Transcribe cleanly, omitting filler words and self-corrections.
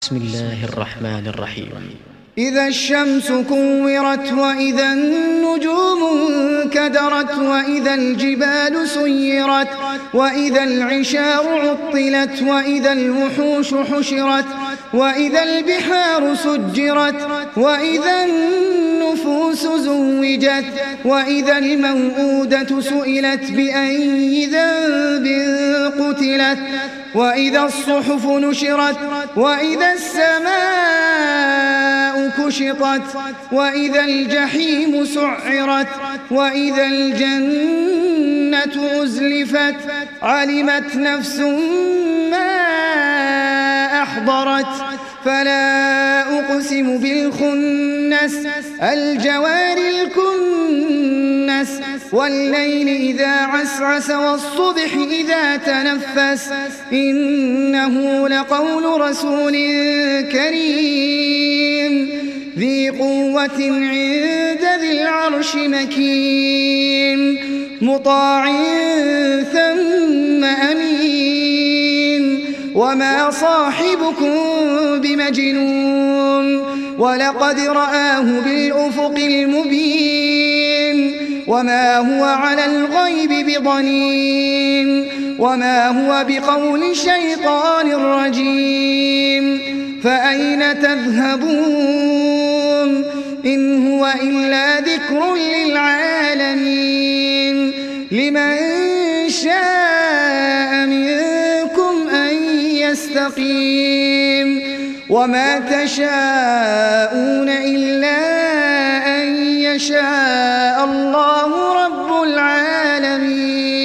بسم الله الرحمن الرحيم. إذا الشمس كورت وإذا النجوم انكدرت وإذا الجبال سيرت وإذا العشار عطلت وإذا الوحوش حشرت وإذا البحار سجرت وإذا النفوس زوجت وإذا الموءودة سئلت بأي ذنب قتلت وإذا الصحف نشرت وإذا السماء كشطت وإذا الجحيم سعرت وإذا الجنة أزلفت علمت نفس ما أحضرت فلا أقسم بالخنس الجوار الكنس والليل إذا عسعس والصبح إذا تنفس إنه لقول رسول كريم ذي قوة عند ذي العرش مكين مطاع ثم أمين وما صاحبكم بمجنون ولقد رآه بالأفق المبين وما هو على الغيب بضنين وما هو بقول شيطان رجيم فأين تذهبون إن هو إلا ذكر للعالمين لمن شاء منكم أن يستقيم وما تشاءون إلا أن يشاء الله رب العالمين.